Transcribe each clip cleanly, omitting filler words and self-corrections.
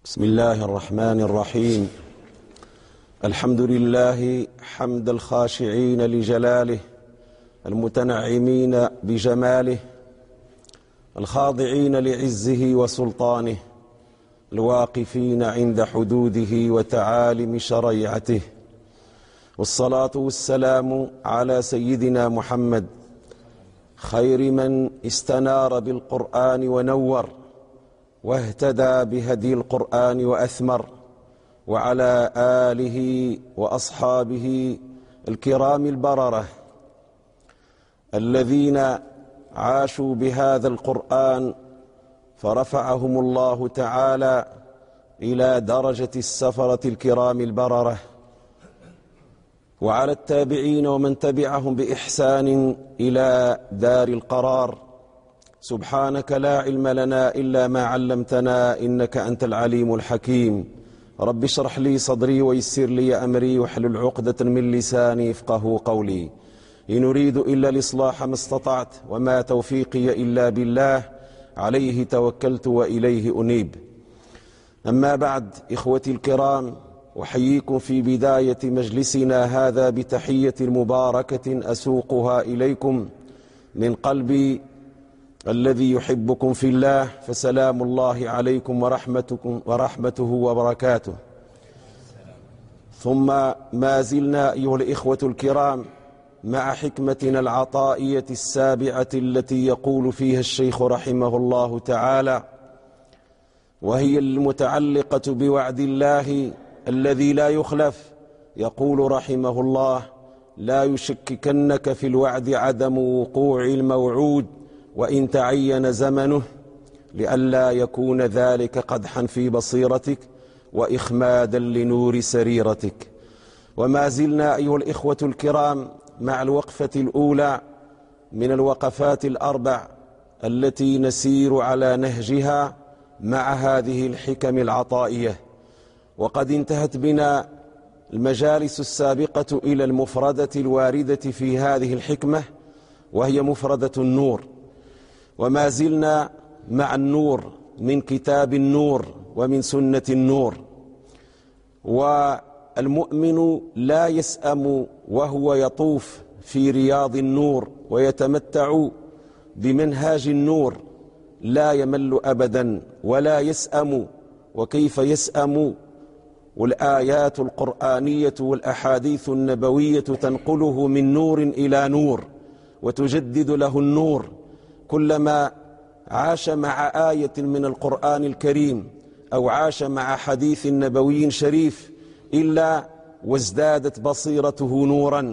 بسم الله الرحمن الرحيم. الحمد لله حمد الخاشعين لجلاله، المتنعمين بجماله، الخاضعين لعزه وسلطانه، الواقفين عند حدوده وتعالم شريعته، والصلاة والسلام على سيدنا محمد خير من استنار بالقرآن ونور واهتدى بهدي القرآن وأثمر، وعلى آله وأصحابه الكرام البررة الذين عاشوا بهذا القرآن فرفعهم الله تعالى إلى درجة السفرة الكرام البررة، وعلى التابعين ومن تبعهم بإحسان إلى دار القرار. سبحانك لا علم لنا إلا ما علمتنا إنك أنت العليم الحكيم. رب اشرح لي صدري ويسر لي أمري واحلل عقدة من لساني يفقهوا قولي. إن أريد إلا الإصلاح ما استطعت وما توفيقي إلا بالله، عليه توكلت وإليه أنيب. أما بعد، إخوتي الكرام، أحييكم في بداية مجلسنا هذا بتحية مباركة أسوقها إليكم من قلبي الذي يحبكم في الله، فسلام الله عليكم ورحمته وبركاته. ثم ما زلنا أيها الإخوة الكرام مع حكمتنا العطائية السابعة التي يقول فيها الشيخ رحمه الله تعالى، وهي المتعلقة بوعد الله الذي لا يخلف. يقول رحمه الله: لا يشككنك في الوعد عدم وقوع الموعود وإن تعين زمنه، لئلا يكون ذلك قدحا في بصيرتك وإخمادا لنور سريرتك. وما زلنا أيها الإخوة الكرام مع الوقفة الأولى من الوقفات الأربع التي نسير على نهجها مع هذه الحكم العطائية، وقد انتهت بنا المجالس السابقة إلى المفردة الواردة في هذه الحكمة، وهي مفردة النور. وما زلنا مع النور من كتاب النور ومن سنة النور. والمؤمن لا يسأم وهو يطوف في رياض النور ويتمتع بمنهاج النور، لا يمل أبدا ولا يسأم. وكيف يسأم؟ والآيات القرآنية والأحاديث النبوية تنقله من نور إلى نور وتجدد له النور. كلما عاش مع آية من القرآن الكريم أو عاش مع حديث نبوي شريف إلا وازدادت بصيرته نورا،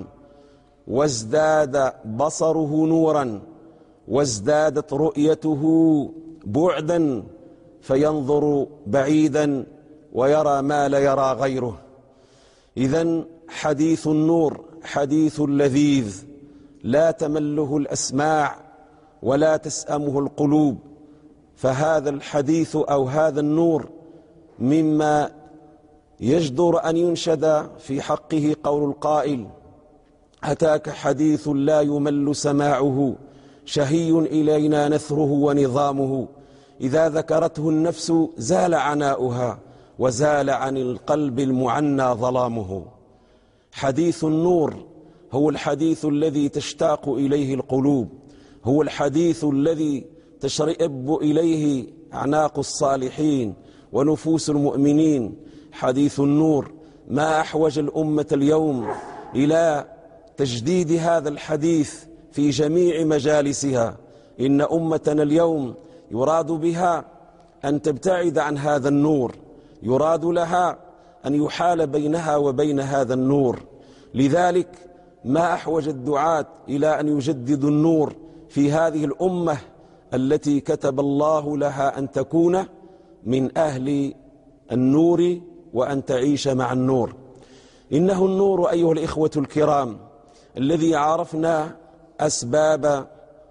وازداد بصره نورا، وازدادت رؤيته بعدا، فينظر بعيدا ويرى ما لا يرى غيره. إذن حديث النور حديث لذيذ لا تمله الأسماع ولا تسأمه القلوب. فهذا الحديث أو هذا النور مما يجدر أن ينشد في حقه قول القائل: أتاك حديث لا يمل سماعه، شهي إلينا نثره ونظامه، إذا ذكرته النفس زال عناؤها، وزال عن القلب المعنى ظلامه. حديث النور هو الحديث الذي تشتاق إليه القلوب، هو الحديث الذي تشرئب إليه أعناق الصالحين ونفوس المؤمنين. حديث النور ما أحوج الأمة اليوم إلى تجديد هذا الحديث في جميع مجالسها. إن أمتنا اليوم يراد بها أن تبتعد عن هذا النور، يراد لها أن يحال بينها وبين هذا النور. لذلك ما أحوج الدعاة إلى أن يجددوا النور في هذه الأمة التي كتب الله لها أن تكون من أهل النور وأن تعيش مع النور. إنه النور أيها الإخوة الكرام الذي عرفنا أسباب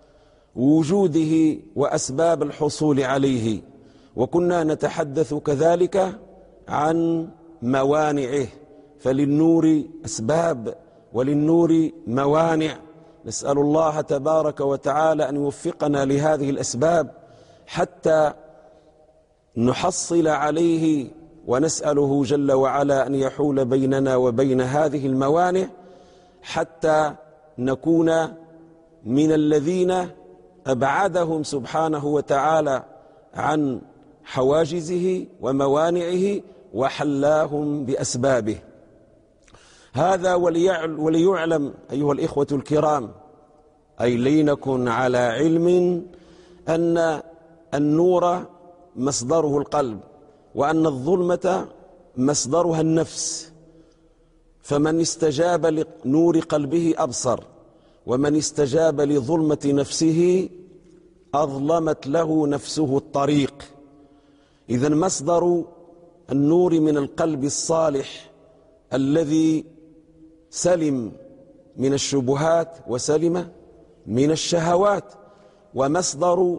وجوده وأسباب الحصول عليه، وكنا نتحدث كذلك عن موانعه. فللنور أسباب وللنور موانع. نسأل الله تبارك وتعالى أن يوفقنا لهذه الأسباب حتى نحصل عليه، ونسأله جل وعلا أن يحول بيننا وبين هذه الموانع حتى نكون من الذين أبعدهم سبحانه وتعالى عن حواجزه وموانعه وحلاهم بأسبابه. هذا وليعلم أيها الإخوة الكرام، أي لنكن على علم أن النور مصدره القلب، وأن الظلمة مصدرها النفس، فمن استجاب لنور قلبه أبصر، ومن استجاب لظلمة نفسه أظلمت له نفسه الطريق. إذن مصدر النور من القلب الصالح الذي سلم من الشبهات وسلم من الشهوات، ومصدر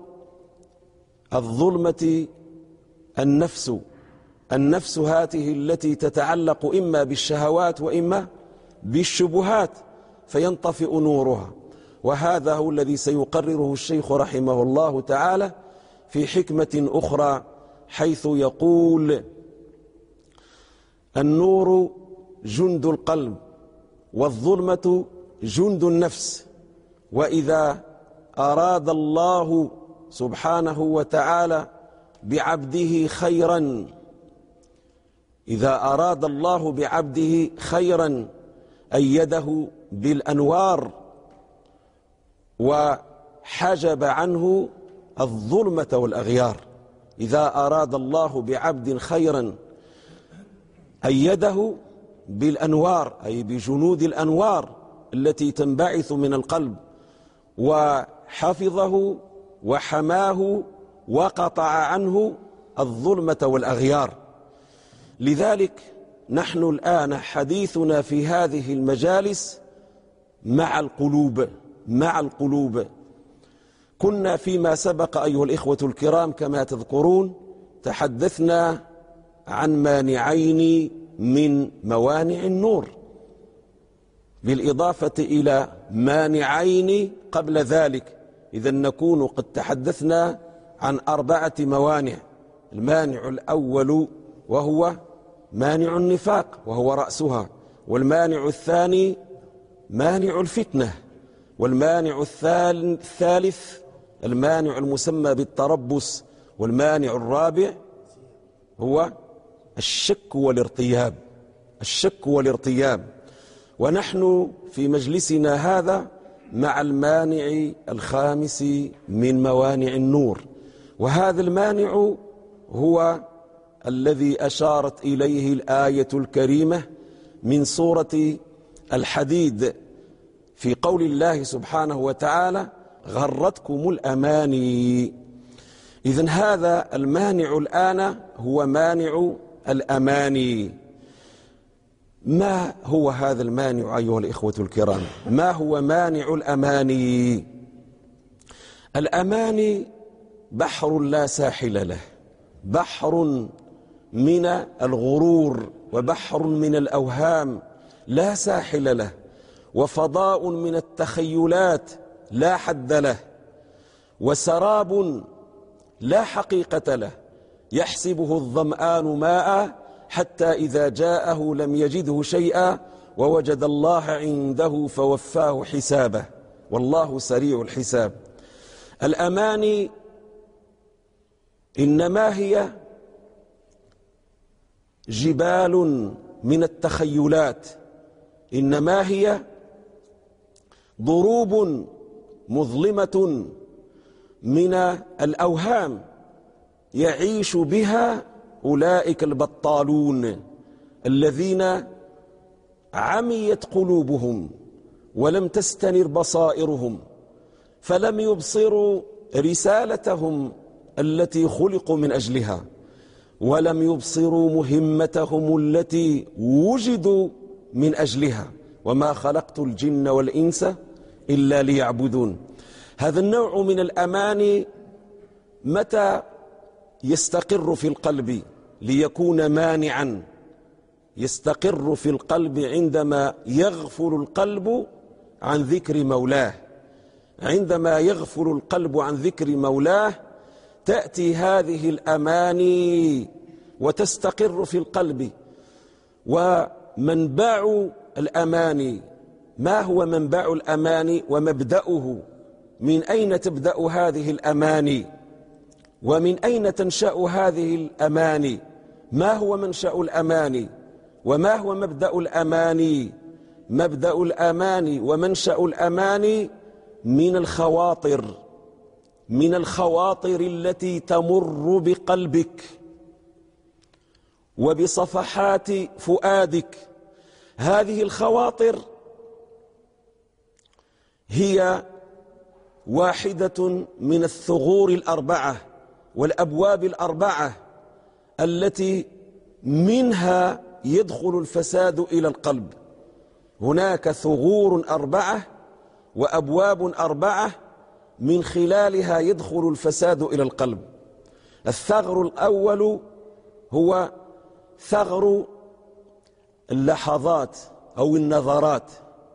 الظلمة النفس هذه التي تتعلق إما بالشهوات وإما بالشبهات، فينطفئ نورها. وهذا هو الذي سيقرره الشيخ رحمه الله تعالى في حكمة أخرى، حيث يقول: النور جند القلب، والظلمة جند النفس، وإذا أراد الله سبحانه وتعالى بعبده خيرا، إذا أراد الله بعبده خيرا أيده بالأنوار وحجب عنه الظلمة والأغيار. إذا أراد الله بعبد خيرا أيده بالأنوار، أي بجنود الأنوار التي تنبعث من القلب، وحفظه وحماه وقطع عنه الظلمة والأغيار. لذلك نحن الآن حديثنا في هذه المجالس مع القلوب. كنا فيما سبق أيها الإخوة الكرام كما تذكرون تحدثنا عن مانعين من موانع النور، بالإضافة إلى مانعين قبل ذلك. إذا نكون قد تحدثنا عن 4 موانع. المانع الأول وهو مانع النفاق وهو رأسها، والمانع الثاني مانع الفتنة، والمانع الثالث المانع المسمى بالتربص، والمانع الرابع هو الشك والارتياب. ونحن في مجلسنا هذا مع المانع الخامس من موانع النور، وهذا المانع هو الذي أشارت إليه الآية الكريمة من سورة الحديد في قول الله سبحانه وتعالى: غرتكم الأماني. إذن هذا المانع الآن هو مانع الأماني. ما هو هذا المانع أيها الإخوة الكرام؟ ما هو مانع الأماني؟ الأماني بحر لا ساحل له، بحر من الغرور، وبحر من الأوهام لا ساحل له، وفضاء من التخيلات لا حد له، وسراب لا حقيقة له، يحسبه الظمآن ماء حتى إذا جاءه لم يجده شيئا ووجد الله عنده فوفاه حسابه والله سريع الحساب. الأماني إنما هي جبال من التخيلات، إنما هي ضروب مظلمة من الأوهام يعيش بها أولئك البطالون الذين عميت قلوبهم ولم تستنر بصائرهم، فلم يبصروا رسالتهم التي خلقوا من أجلها، ولم يبصروا مهمتهم التي وجدوا من أجلها. وما خلقت الجن والإنس إلا ليعبدون. هذا النوع من الأماني متى يستقر في القلب ليكون مانعا؟ يستقر في القلب عندما يغفل القلب عن ذكر مولاه. عندما يغفل القلب عن ذكر مولاه تأتي هذه الأماني وتستقر في القلب. ومنبع الأماني، ما هو منبع الأماني ومبدأه؟ من أين تبدأ هذه الأماني ومن أين تنشأ هذه الأماني؟ ما هو منشأ الأماني وما هو مبدأ الأماني؟ مبدأ الأماني ومنشأ الأماني من الخواطر التي تمر بقلبك وبصفحات فؤادك. هذه الخواطر هي واحدة من الثغور الأربعة والأبواب الأربعة التي منها يدخل الفساد إلى القلب. هناك ثغور أربعة وأبواب أربعة من خلالها يدخل الفساد إلى القلب. الثغر الأول هو ثغر اللحظات أو النظرات،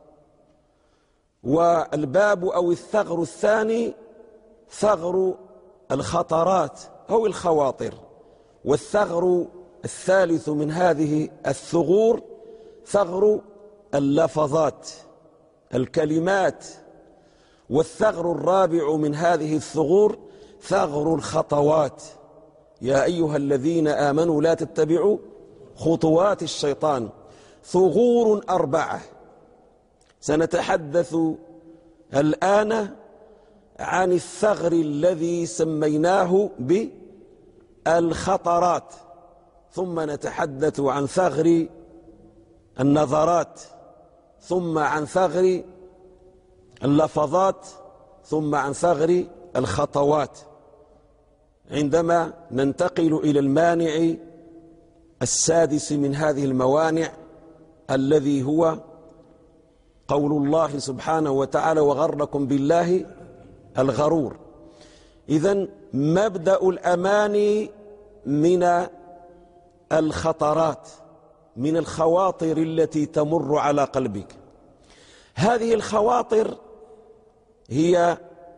والباب أو الثغر الثاني ثغر الخطرات أو الخواطر، والثغر الثالث من هذه الثغور ثغر اللفظات الكلمات، والثغر الرابع من هذه الثغور ثغر الخطوات. يا أيها الذين آمنوا لا تتبعوا خطوات الشيطان. ثغور أربعة. سنتحدث الآن عن الثغر الذي سميناه بالخطرات، ثم نتحدث عن ثغر النظرات، ثم عن ثغر اللفظات، ثم عن ثغر الخطوات، عندما ننتقل إلى المانع السادس من هذه الموانع الذي هو قول الله سبحانه وتعالى: وغركم بالله الغرور. إذن مبدأ الأماني من الخطرات، من الخواطر التي تمر على قلبك. هذه الخواطر هي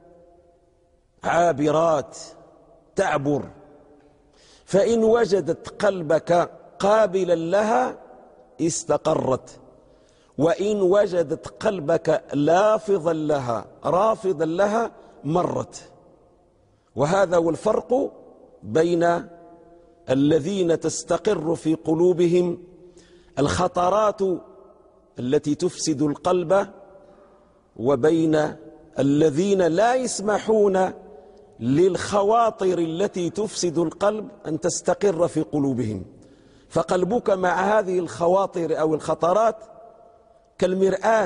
عابرات تعبر، فإن وجدت قلبك قابلا لها استقرت، وإن وجدت قلبك لافظا لها رافضا لها مرت. وهذا هو الفرق بين الذين تستقر في قلوبهم الخطرات التي تفسد القلب وبين الذين لا يسمحون للخواطر التي تفسد القلب أن تستقر في قلوبهم. فقلبك مع هذه الخواطر أو الخطرات كالمرآة،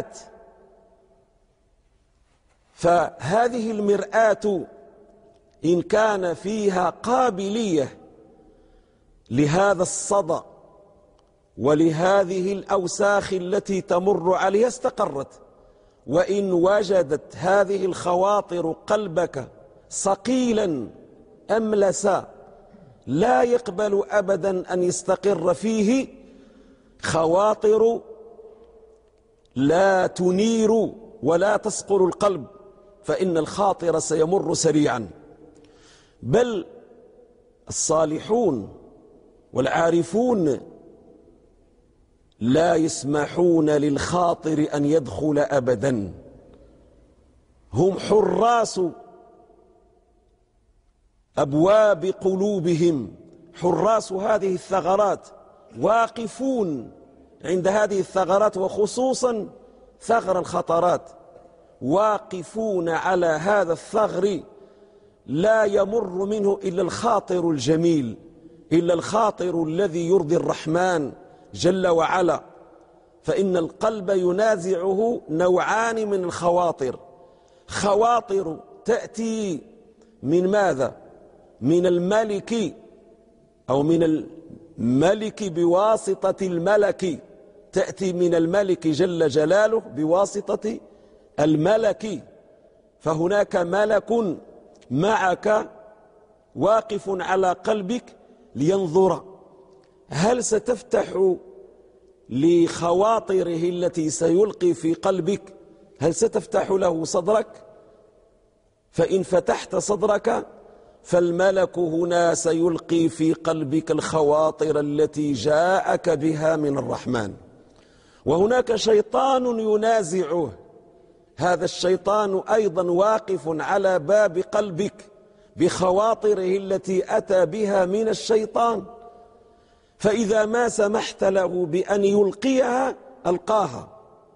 فهذه المرآة إن كان فيها قابلية لهذا الصدى ولهذه الأوساخ التي تمر عليها استقرت. وإن وجدت هذه الخواطر قلبك صقيلا أملسا لا يقبل أبدا أن يستقر فيه خواطر لا تنير ولا تسقل القلب، فإن الخاطر سيمر سريعا. بل الصالحون والعارفون لا يسمحون للخاطر أن يدخل أبدا. هم حراس أبواب قلوبهم، حراس هذه الثغرات، واقفون عند هذه الثغرات، وخصوصا ثغر الخطرات، واقفون على هذا الثغر لا يمر منه إلا الخاطر الجميل، إلا الخاطر الذي يرضي الرحمن جل وعلا. فإن القلب ينازعه نوعان من الخواطر: خواطر تأتي من ماذا؟ من الملك أو من الملك بواسطة الملك، تأتي من الملك جل جلاله بواسطة الملك. فهناك ملك معك واقف على قلبك لينظر هل ستفتح لخواطره التي سيلقي في قلبك، هل ستفتح له صدرك؟ فإن فتحت صدرك فالملك هنا سيلقي في قلبك الخواطر التي جاءك بها من الرحمن، وهناك شيطان ينازعه، هذا الشيطان أيضا واقف على باب قلبك بخواطره التي أتى بها من الشيطان، فإذا ما سمحت له بأن يلقيها ألقاها،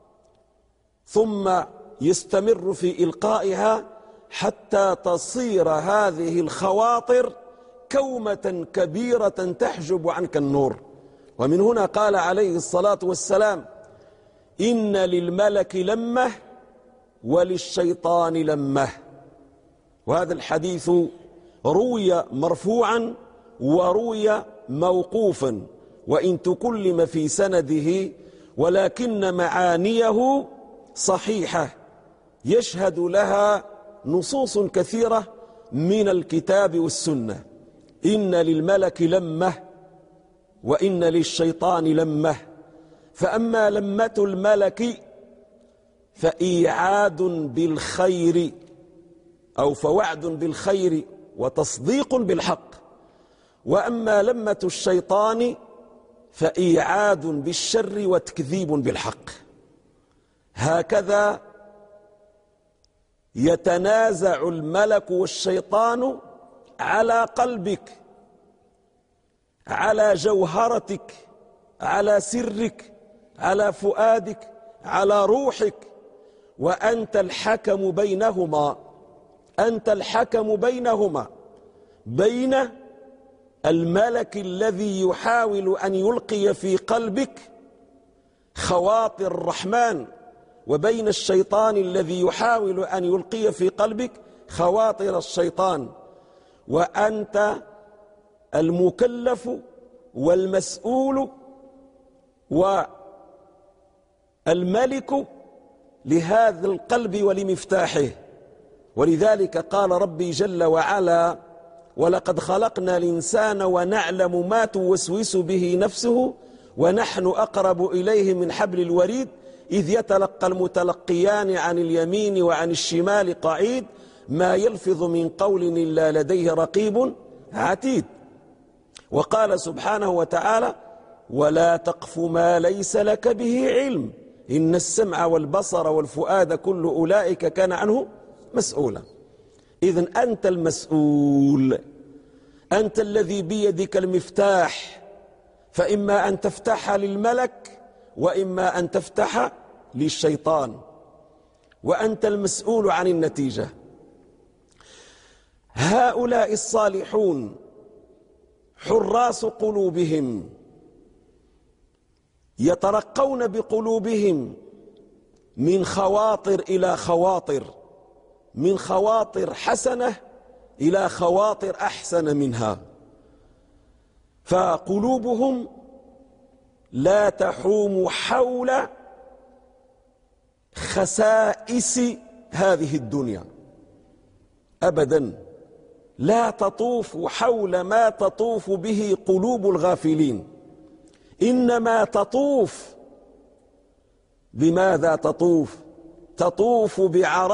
ثم يستمر في إلقائها حتى تصير هذه الخواطر كومة كبيرة تحجب عنك النور. ومن هنا قال عليه الصلاة والسلام: إن للملك لمة وللشيطان لمة. وهذا الحديث روي مرفوعا وروي موقوفا، وإن تكلم في سنده، ولكن معانيه صحيحة يشهد لها نصوص كثيرة من الكتاب والسنة. إن للملك لمة وإن للشيطان لمة، فأما لمة الملك فإيعاد بالخير أو فوعد بالخير وتصديق بالحق، وأما لمة الشيطان فإيعاد بالشر وتكذيب بالحق. هكذا يتنازع الملك والشيطان على قلبك، على جوهرتك، على سرك، على فؤادك، على روحك، وأنت الحكم بينهما. أنت الحكم بينهما، بين الملك الذي يحاول أن يلقي في قلبك خواطر الرحمن، وبين الشيطان الذي يحاول أن يلقي في قلبك خواطر الشيطان. وأنت المكلف والمسؤول والملك لهذا القلب ولمفتاحه. ولذلك قال ربي جل وعلا: ولقد خلقنا الإنسان ونعلم ما توسوس به نفسه ونحن أقرب إليه من حبل الوريد إذ يتلقى المتلقيان عن اليمين وعن الشمال قعيد ما يلفظ من قول إلا لديه رقيب عتيد. وقال سبحانه وتعالى: ولا تقف ما ليس لك به علم إن السمع والبصر والفؤاد كل أولئك كان عنه مسؤولا. إذن أنت المسؤول، أنت الذي بيدك المفتاح، فإما أن تفتح للملك وإما أن تفتح للشيطان، وأنت المسؤول عن النتيجة. هؤلاء الصالحون حراس قلوبهم، يترقون بقلوبهم من خواطر إلى خواطر، من خواطر حسنة إلى خواطر أحسن منها، فقلوبهم لا تحوم حول خسائس هذه الدنيا أبدا، لا تطوف حول ما تطوف به قلوب الغافلين، إنما تطوف بماذا تطوف؟ تطوف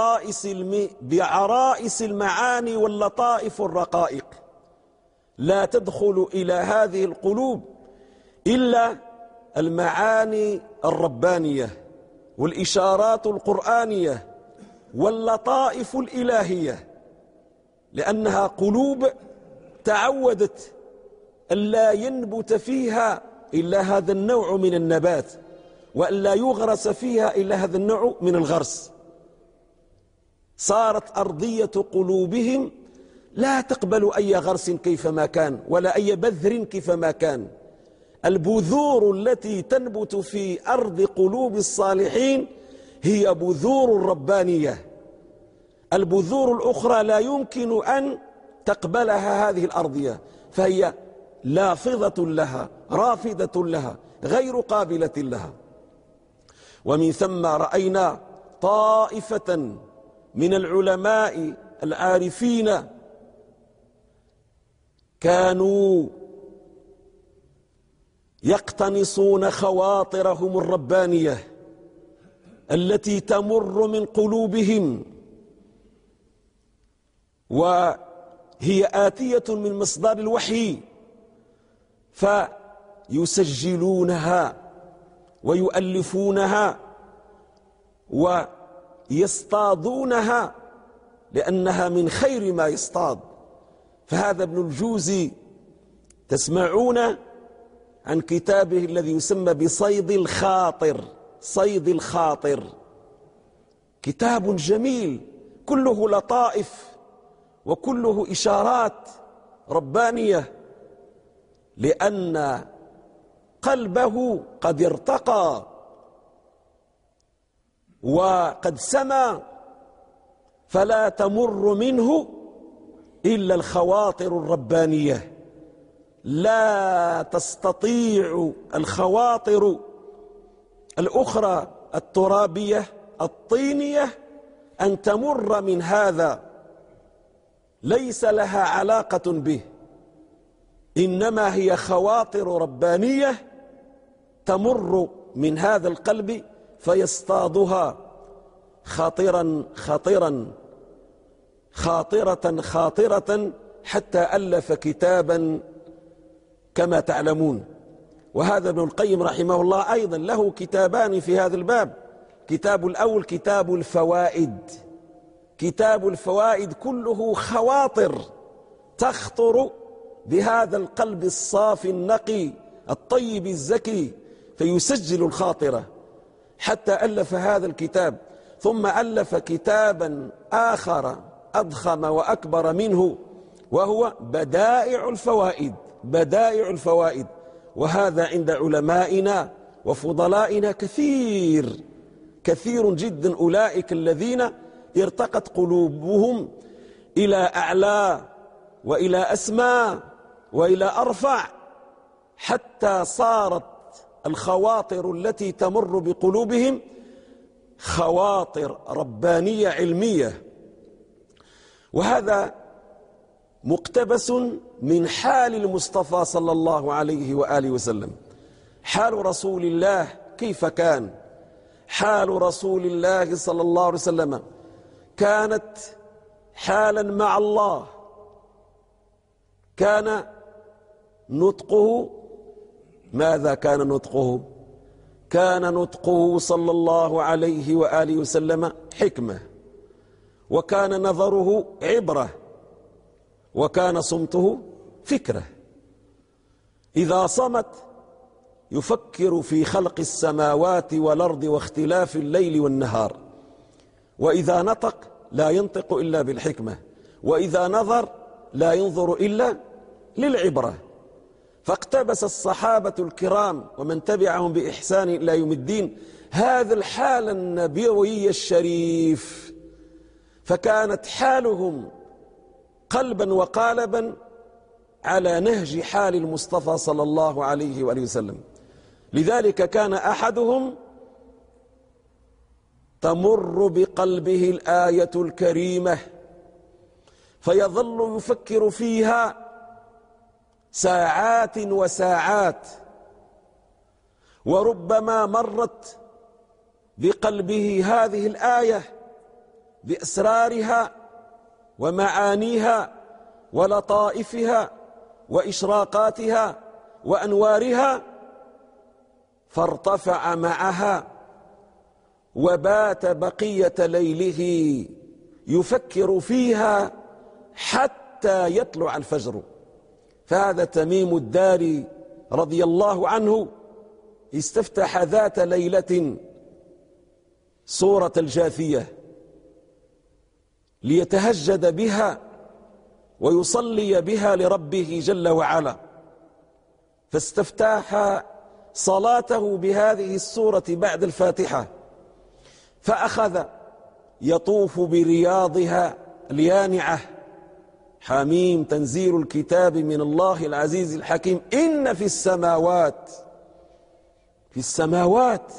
بعرائس المعاني واللطائف والرقائق. لا تدخل إلى هذه القلوب إلا المعاني الربانية والإشارات القرآنية واللطائف الإلهية، لأنها قلوب تعودت ألا ينبت فيها إلا هذا النوع من النبات، وألا يغرس فيها إلا هذا النوع من الغرس. صارت أرضية قلوبهم لا تقبل أي غرس كيفما كان ولا أي بذر كيفما كان. البذور التي تنبت في أرض قلوب الصالحين هي بذور ربانية، البذور الأخرى لا يمكن أن تقبلها هذه الأرضية، فهي لافظة لها، رافضة لها، غير قابلة لها. ومن ثم رأينا طائفة من العلماء العارفين كانوا يقتنصون خواطرهم الربانية التي تمر من قلوبهم هي آتية من مصدر الوحي، فيسجلونها ويؤلفونها ويصطادونها لأنها من خير ما يصطاد. فهذا ابن الجوزي تسمعون عن كتابه الذي يسمى بصيد الخاطر. صيد الخاطر كتاب جميل كله لطائف وكله إشارات ربانية، لأن قلبه قد ارتقى وقد سما، فلا تمر منه إلا الخواطر الربانية. لا تستطيع الخواطر الأخرى الترابية الطينية أن تمر من هذا، ليس لها علاقة به، إنما هي خواطر ربانية تمر من هذا القلب فيصطادها خاطرا خاطرا خاطرة خاطرة حتى ألف كتابا كما تعلمون. وهذا ابن القيم رحمه الله أيضا له كتابان في هذا الباب. كتاب الأول كتاب الفوائد. كتاب الفوائد كله خواطر تخطر بهذا القلب الصافي النقي الطيب الزكي، فيسجل الخاطرة حتى ألف هذا الكتاب. ثم ألف كتابا آخر أضخم وأكبر منه، وهو بدائع الفوائد. بدائع الفوائد، وهذا عند علمائنا وفضلائنا كثير كثير جدا، أولئك الذين ارتقت قلوبهم إلى أعلى وإلى أسمى وإلى أرفع، حتى صارت الخواطر التي تمر بقلوبهم خواطر ربانية علمية. وهذا مقتبس من حال المصطفى صلى الله عليه وآله وسلم. حال رسول الله كيف كان؟ حال رسول الله صلى الله عليه وسلم كانت حالا مع الله. كان نطقه، ماذا كان نطقه؟ كان نطقه صلى الله عليه وآله وسلم حكمة، وكان نظره عبرة، وكان صمته فكرة. إذا صمت يفكر في خلق السماوات والأرض واختلاف الليل والنهار، وإذا نطق لا ينطق إلا بالحكمة، وإذا نظر لا ينظر إلا للعبرة. فاقتبس الصحابة الكرام ومن تبعهم بإحسان إلى يوم الدين هذا الحال النبوي الشريف، فكانت حالهم قلبا وقالبا على نهج حال المصطفى صلى الله عليه وآله وسلم. لذلك كان أحدهم تمر بقلبه الآية الكريمة فيظل يفكر فيها ساعات وساعات، وربما مرت بقلبه هذه الآية بأسرارها ومعانيها ولطائفها وإشراقاتها وأنوارها، فارتفع معها وبات بقية ليله يفكر فيها حتى يطلع الفجر. فهذا تميم الداري رضي الله عنه استفتح ذات ليلة سورة الجاثية ليتهجد بها ويصلي بها لربه جل وعلا، فاستفتح صلاته بهذه السورة بعد الفاتحة، فأخذ يطوف برياضها اليانعة. حميم تنزيل الكتاب من الله العزيز الحكيم، إن في السماوات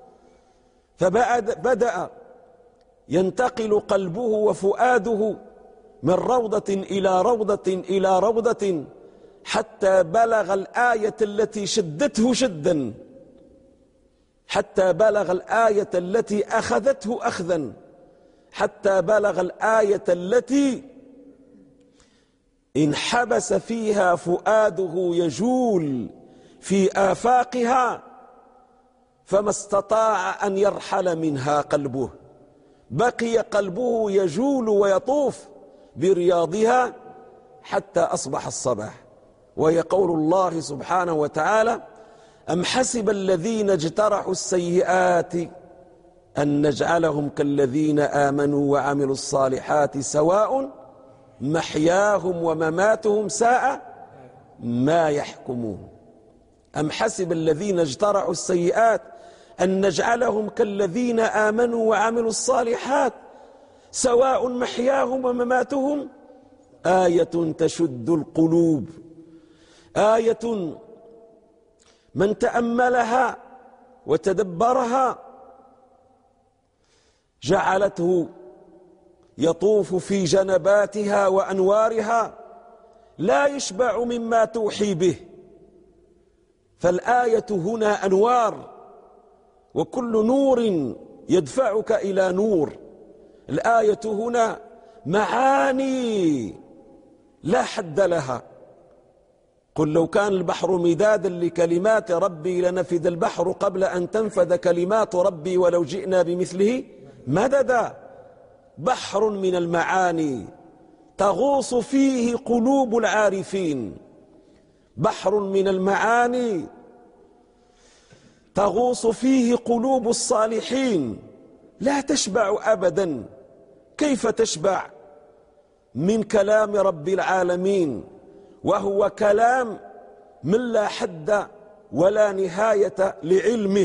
فبدأ ينتقل قلبه وفؤاده من روضة إلى روضة إلى روضة حتى بلغ الآية التي شدته شدا، حتى بلغ الآية التي أخذته أخذا، حتى بلغ الآية التي انحبس فيها فؤاده يجول في آفاقها فما استطاع أن يرحل منها قلبه، بقي قلبه يجول ويطوف برياضها حتى أصبح الصباح. وهي قول الله سبحانه وتعالى: أم حسب الذين اجترحوا السيئات أن نجعلهم كالذين آمنوا وعملوا الصالحات سواء محياهم ومماتهم ساء ما يحكمون. أم حسب الذين اجترحوا السيئات أن نجعلهم كالذين آمنوا وعملوا الصالحات سواء محياهم ومماتهم آية تشد القلوب، آية من تأملها وتدبرها جعلته يطوف في جنباتها وأنوارها لا يشبع مما توحي به. فالآية هنا أنوار، وكل نور يدفعك إلى نور. الآية هنا معاني لا حد لها. قل لو كان البحر مدادا لكلمات ربي لنفد البحر قبل أن تنفد كلمات ربي ولو جئنا بمثله مددا. بحر من المعاني تغوص فيه قلوب العارفين، بحر من المعاني تغوص فيه قلوب الصالحين، لا تشبع أبدا. كيف تشبع من كلام رب العالمين وهو كلام من لا حد ولا نهاية لعلمه؟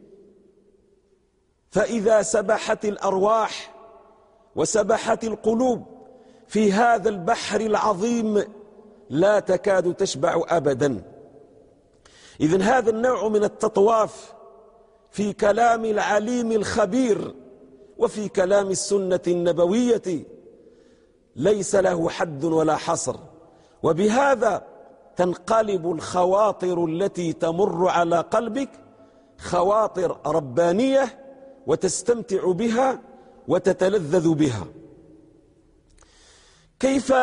فإذا سبحت الأرواح وسبحت القلوب في هذا البحر العظيم لا تكاد تشبع أبدا. إذن هذا النوع من التطواف في كلام العليم الخبير وفي كلام السنة النبوية ليس له حد ولا حصر. وبهذا تنقلب الخواطر التي تمر على قلبك خواطر ربانية وتستمتع بها وتتلذذ بها. كيف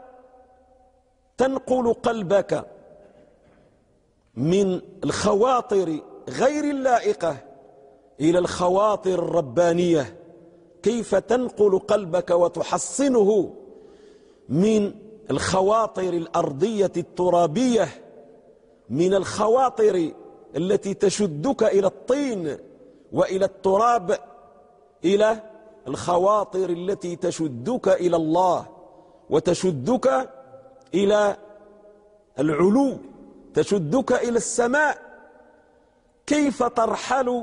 تنقل قلبك من الخواطر غير اللائقة إلى الخواطر الربانية؟ كيف تنقل قلبك وتحصنه من الخواطر الأرضية الترابية، من الخواطر التي تشدك إلى الطين وإلى التراب، إلى الخواطر التي تشدك إلى الله وتشدك إلى العلو، تشدك إلى السماء؟ كيف ترحل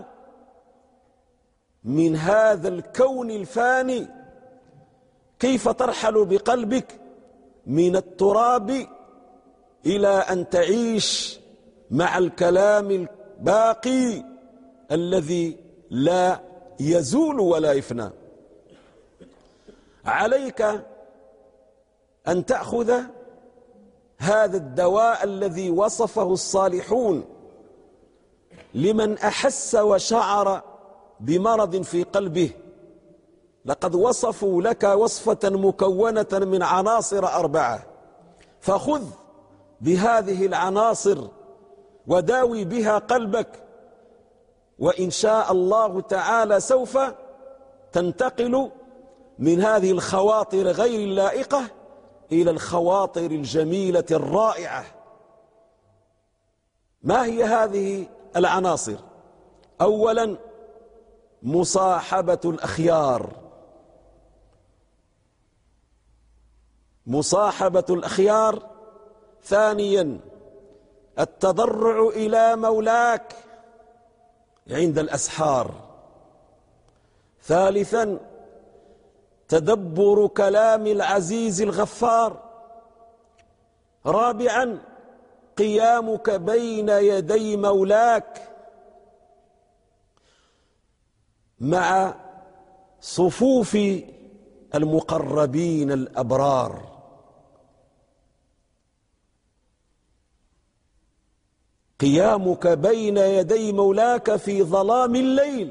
من هذا الكون الفاني؟ كيف ترحل بقلبك من التراب إلى أن تعيش مع الكلام الباقي الذي لا يزول ولا يفنى؟ عليك أن تأخذ هذا الدواء الذي وصفه الصالحون لمن أحس وشعر بمرض في قلبه. لقد وصفوا لك وصفة مكونة من عناصر 4، فخذ بهذه العناصر وداوي بها قلبك، وإن شاء الله تعالى سوف تنتقل من هذه الخواطر غير اللائقة إلى الخواطر الجميلة الرائعة. ما هي هذه العناصر؟ أولا مصاحبة الأخيار، مصاحبة الأخيار. ثانيا التضرع إلى مولاك عند الأسحار. ثالثا تدبر كلام العزيز الغفار. رابعا قيامك بين يدي مولاك مع صفوف المقربين الأبرار. قيامك بين يدي مولاك في ظلام الليل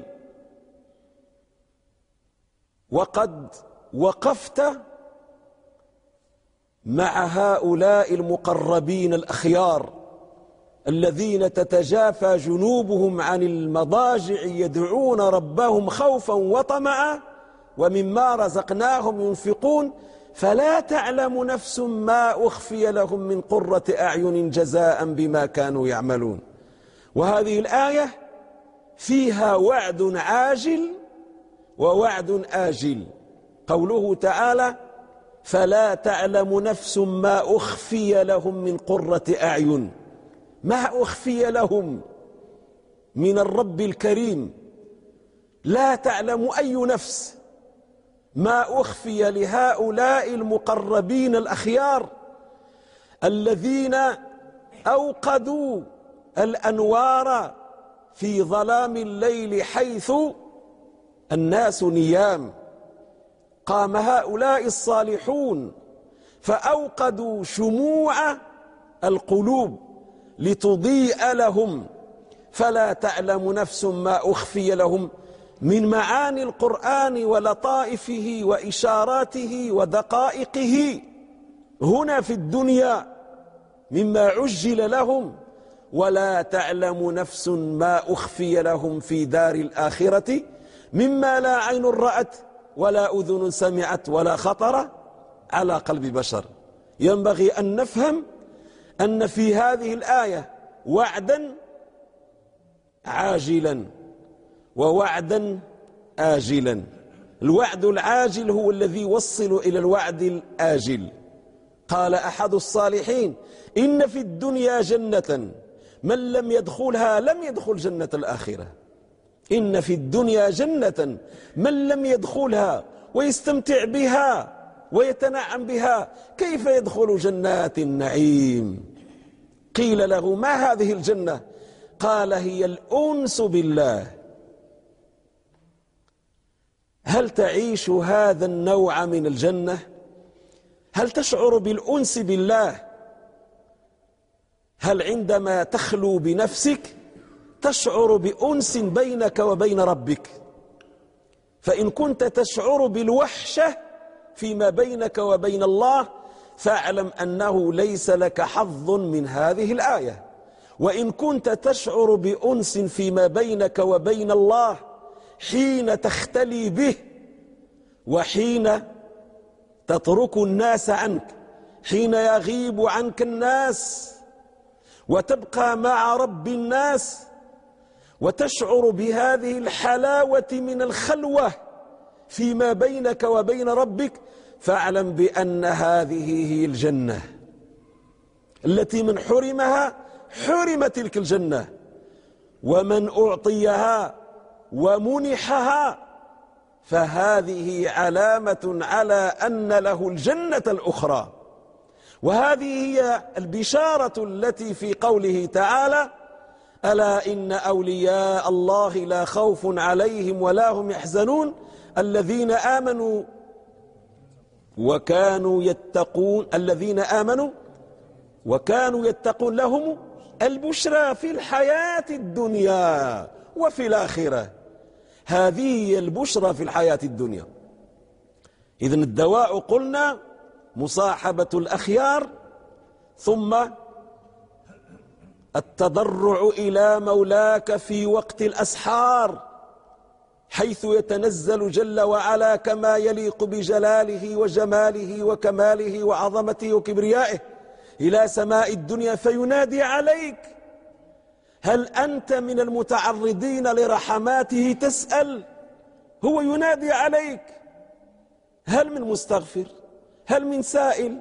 وقد وقفت مع هؤلاء المقربين الأخيار الذين تتجافى جنوبهم عن المضاجع يدعون ربهم خوفا وطمعا ومما رزقناهم ينفقون فلا تعلم نفس ما أخفي لهم من قرة أعين جزاء بما كانوا يعملون. وهذه الآية فيها وعد عاجل ووعد آجل. قوله تعالى فلا تعلم نفس ما أخفي لهم من قرة أعين، ما أخفي لهم من الرب الكريم، لا تعلم أي نفس ما أخفي لهؤلاء المقربين الأخيار الذين أوقدوا الأنوار في ظلام الليل حيث الناس نيام. قام هؤلاء الصالحون فأوقدوا شموع القلوب لتضيء لهم. فلا تعلم نفس ما أخفي لهم من معاني القرآن ولطائفه وإشاراته ودقائقه هنا في الدنيا مما عجل لهم، ولا تعلم نفس ما أخفي لهم في دار الآخرة مما لا عين رأت ولا أذن سمعت ولا خطر على قلب بشر. ينبغي أن نفهم أن في هذه الآية وعدا عاجلا ووعدا آجلا. الوعد العاجل هو الذي يوصل إلى الوعد الآجل. قال أحد الصالحين إن في الدنيا جنة من لم يدخلها لم يدخل جنة الآخرة. إن في الدنيا جنة من لم يدخلها ويستمتع بها ويتنعم بها كيف يدخل جنات النعيم؟ قيل له ما هذه الجنة؟ قال هي الأنس بالله. هل تعيش هذا النوع من الجنة؟ هل تشعر بالأنس بالله؟ هل عندما تخلو بنفسك تشعر بأنس بينك وبين ربك؟ فإن كنت تشعر بالوحشة فيما بينك وبين الله فاعلم أنه ليس لك حظ من هذه الآية. وإن كنت تشعر بأنس فيما بينك وبين الله حين تختلي به وحين تترك الناس عنك، حين يغيب عنك الناس وتبقى مع رب الناس وتشعر بهذه الحلاوة من الخلوة فيما بينك وبين ربك، فاعلم بأن هذه هي الجنة التي من حرمها حرم تلك الجنة، ومن أعطيها ومنحها فهذه علامة على أن له الجنة الأخرى. وهذه هي البشارة التي في قوله تعالى ألا إن أولياء الله لا خوف عليهم ولا هم يحزنون الذين آمنوا وكانوا يتقون، الذين آمنوا وكانوا يتقون لهم البشرى في الحياة الدنيا وفي الآخرة. هذه هي البشرى في الحياة الدنيا. إذن الدواء قلنا مصاحبة الأخيار، ثم التضرع إلى مولاك في وقت الأسحار حيث يتنزل جل وعلا كما يليق بجلاله وجماله وكماله وعظمته وكبريائه إلى سماء الدنيا فينادي عليك هل أنت من المتعرضين لرحماته؟ تسأل، هو ينادي عليك هل من مستغفر؟ هل من سائل؟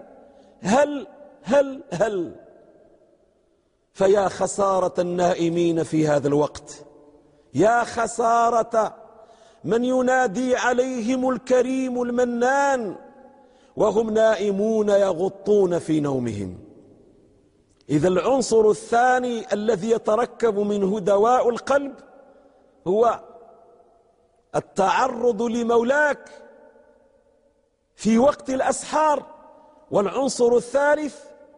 هل فيا خسارة النائمين في هذا الوقت، يا خسارة من ينادي عليهم الكريم المنان وهم نائمون يغطون في نومهم. إذا العنصر الثاني الذي يتركب منه دواء القلب هو التعرض لمولاك في وقت الأسحار، والعنصر الثالث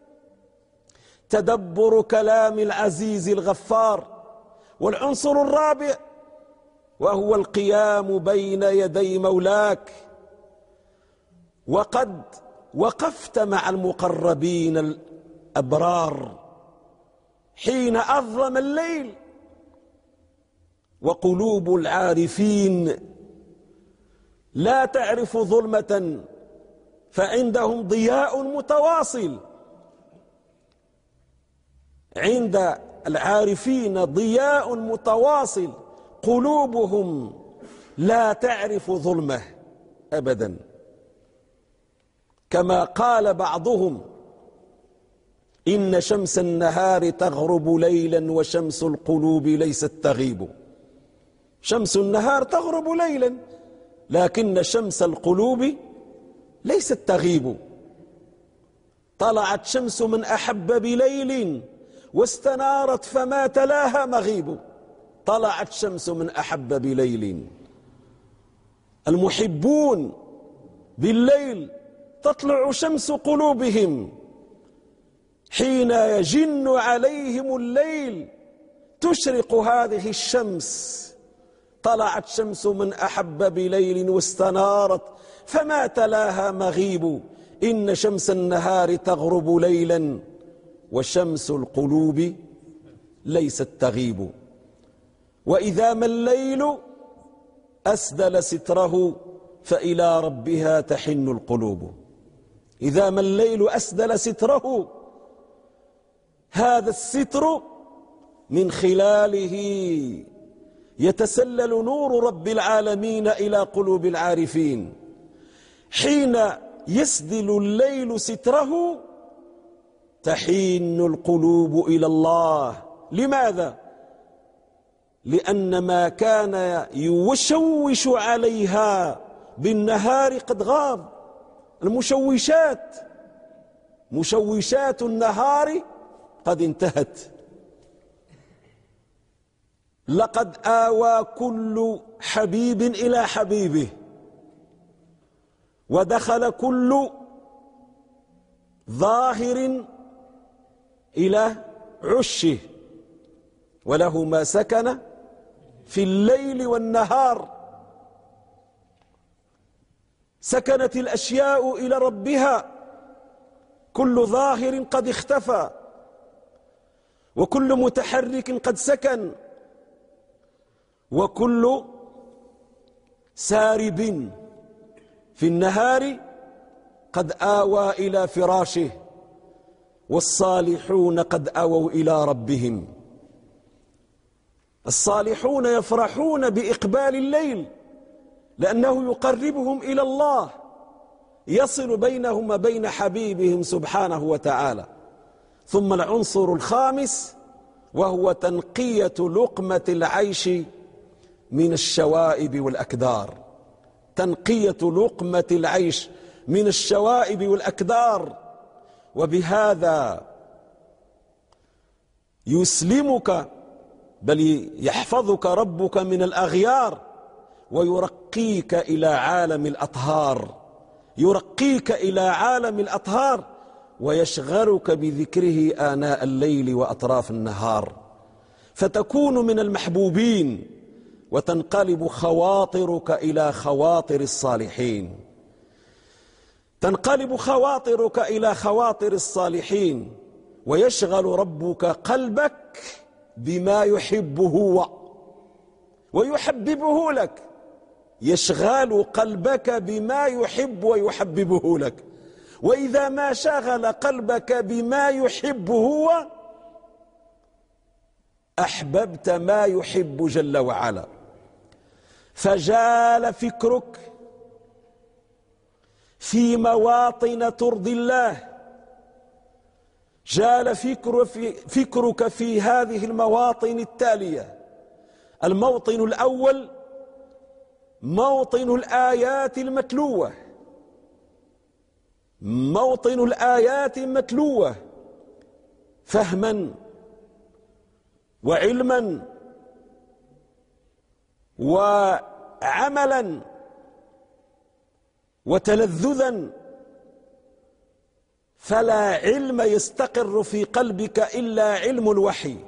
تدبر كلام العزيز الغفار، والعنصر الرابع وهو القيام بين يدي مولاك. وقد وقفت مع المقربين الأبرار حين أظلم الليل، وقلوب العارفين لا تعرف ظلمة فعندهم ضياء متواصل. عند العارفين ضياء متواصل، قلوبهم لا تعرف ظلمة أبدا. كما قال بعضهم: إن شمس النهار تغرب ليلا وشمس القلوب ليست تغيب. شمس النهار تغرب ليلا، لكن شمس القلوب ليست تغيب. طلعت شمس من أحب بليل واستنارت فما تلاها مغيب. طلعت شمس من أحب بليل. المحبون بالليل تطلع شمس قلوبهم، حين يجن عليهم الليل تشرق هذه الشمس. طلعت شمس من أحب بليل واستنارت فما تلاها مغيب. إن شمس النهار تغرب ليلا وشمس القلوب ليست تغيب. وإذا ما الليل أسدل ستره فإلى ربها تحن القلوب. إذا ما الليل أسدل ستره، هذا الستر من خلاله يتسلل نور رب العالمين إلى قلوب العارفين. حين يسدل الليل ستره تحين القلوب إلى الله. لماذا؟ لأن ما كان يشوش عليها بالنهار قد غاب. المشوشات، مشوشات النهار قد انتهت. لقد آوى كل حبيب إلى حبيبه، ودخل كل ظاهر إلى عشه، وله ما سكن في الليل والنهار. سكنت الأشياء إلى ربها، كل ظاهر قد اختفى، وكل متحرك قد سكن، وكل سارب في النهار قد آوى إلى فراشه، والصالحون قد آووا إلى ربهم. الصالحون يفرحون بإقبال الليل لأنه يقربهم إلى الله، يصل بينهم وبين حبيبهم سبحانه وتعالى. ثم العنصر الخامس وهو تنقية لقمة العيش من الشوائب والأكدار. تنقية لقمة العيش من الشوائب والأكدار. وبهذا يسلمك بل يحفظك ربك من الأغيار، ويرقيك إلى عالم الأطهار. يرقيك إلى عالم الأطهار ويشغلك بذكره آناء الليل وأطراف النهار، فتكون من المحبوبين، وتنقلب خواطرك إلى خواطر الصالحين. تنقلب خواطرك إلى خواطر الصالحين، ويشغل ربك قلبك بما يحبه هو ويحببه لك. يشغل قلبك بما يحب ويحببه لك. وإذا ما شغل قلبك بما يحب هو أحببت ما يحب جل وعلا، فجال فكرك في مواطن ترضي الله. جال فكرك في هذه المواطن التالية. الموطن الأول موطن الآيات المتلوة. موطن الآيات المتلوة فهما وعلما وعملا وتلذذا. فلا علم يستقر في قلبك إلا علم الوحي،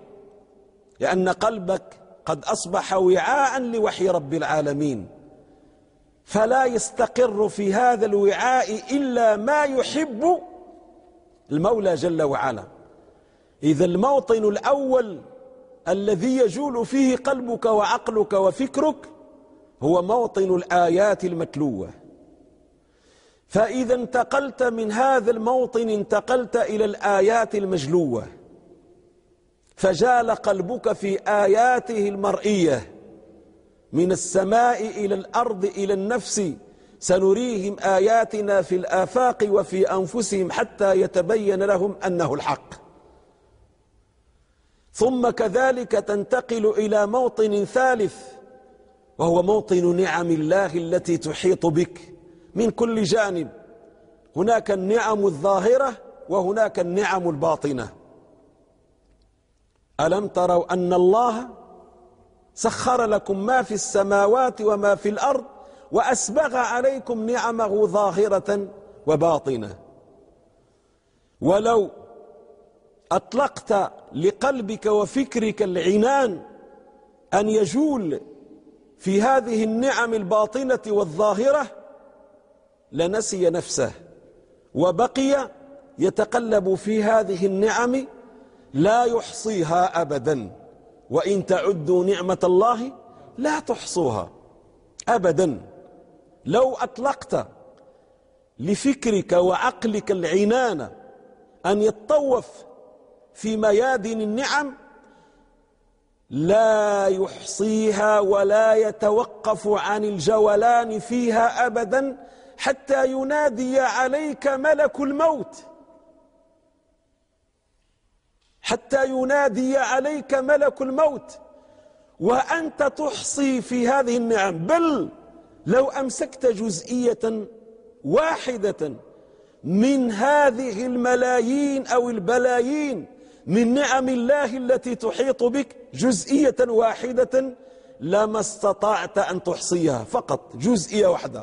لأن قلبك قد أصبح وعاء لوحي رب العالمين. فلا يستقر في هذا الوعاء إلا ما يحب المولى جل وعلا. إذا الموطن الأول الذي يجول فيه قلبك وعقلك وفكرك هو موطن الآيات المتلوة. فإذا انتقلت من هذا الموطن انتقلت إلى الآيات المجلوة، فجال قلبك في آياته المرئية من السماء إلى الأرض إلى النفس، سنريهم آياتنا في الآفاق وفي أنفسهم حتى يتبين لهم أنه الحق. ثم كذلك تنتقل إلى موطن ثالث، وهو موطن نعم الله التي تحيط بك من كل جانب. هناك النعم الظاهرة وهناك النعم الباطنة. ألم تروا أن الله سخر لكم ما في السماوات وما في الأرض وأسبغ عليكم نعمه ظاهرة وباطنة. ولو أطلقت لقلبك وفكرك العنان أن يجول في هذه النعم الباطنة والظاهرة لنسي نفسه وبقي يتقلب في هذه النعم لا يحصيها أبدا، وإن تعدوا نعمة الله لا تحصوها أبدا. لو أطلقت لفكرك وعقلك العنان أن يتطوف في ميادين النعم لا يحصيها ولا يتوقف عن الجولان فيها أبدا حتى ينادي عليك ملك الموت، حتى ينادي عليك ملك الموت وأنت تحصي في هذه النعم. بل لو أمسكت جزئية واحدة من هذه الملايين أو البلايين من نعم الله التي تحيط بك، جزئية واحدة، لما استطعت أن تحصيها، فقط جزئية واحدة.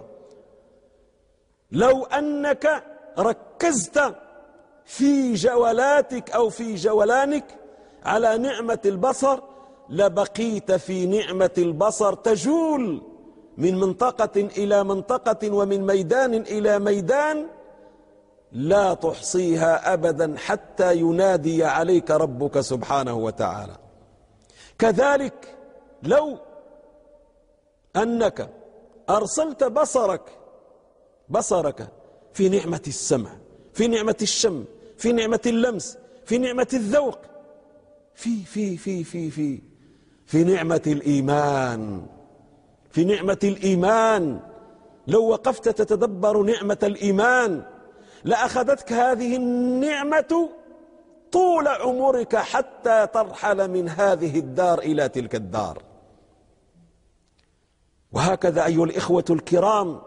لو أنك ركزت في جولاتك أو في جولانك على نعمة البصر لبقيت في نعمة البصر تجول من منطقة إلى منطقة ومن ميدان إلى ميدان لا تحصيها أبدا حتى ينادي عليك ربك سبحانه وتعالى. كذلك لو أنك أرسلت بصرك في نعمة السمع، في نعمة الشم، في نعمة اللمس، في نعمة الذوق، في نعمة الإيمان، في نعمة الإيمان، لو وقفت تتدبر نعمة الإيمان لأخذتك هذه النعمة طول عمرك حتى ترحل من هذه الدار إلى تلك الدار. وهكذا أيها الإخوة الكرام،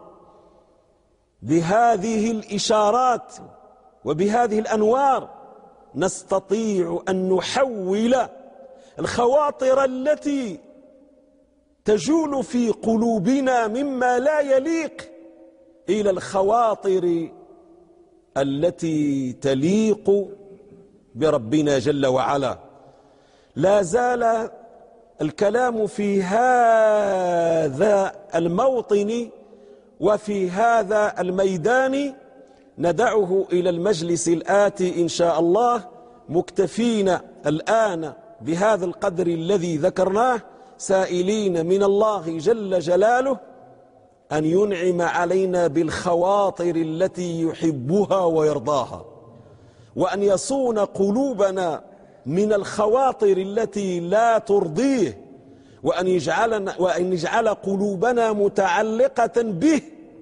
بهذه الإشارات وبهذه الأنوار نستطيع أن نحول الخواطر التي تجول في قلوبنا مما لا يليق إلى الخواطر التي تليق بربنا جل وعلا. لا زال الكلام في هذا الموطن وفي هذا الميدان، ندعه إلى المجلس الآتي إن شاء الله، مكتفين الآن بهذا القدر الذي ذكرناه، سائلين من الله جل جلاله أن ينعم علينا بالخواطر التي يحبها ويرضاها، وأن يصون قلوبنا من الخواطر التي لا ترضيه، وأن يجعل قلوبنا متعلقة به،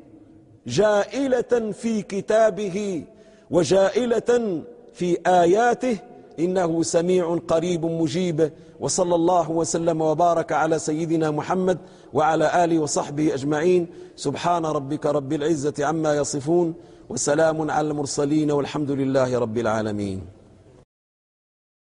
جائلة في كتابه وجائلة في آياته، إنه سميع قريب مجيب. وصلى الله وسلم وبارك على سيدنا محمد وعلى آله وصحبه أجمعين. سبحان ربك رب العزة عما يصفون، وسلام على المرسلين، والحمد لله رب العالمين.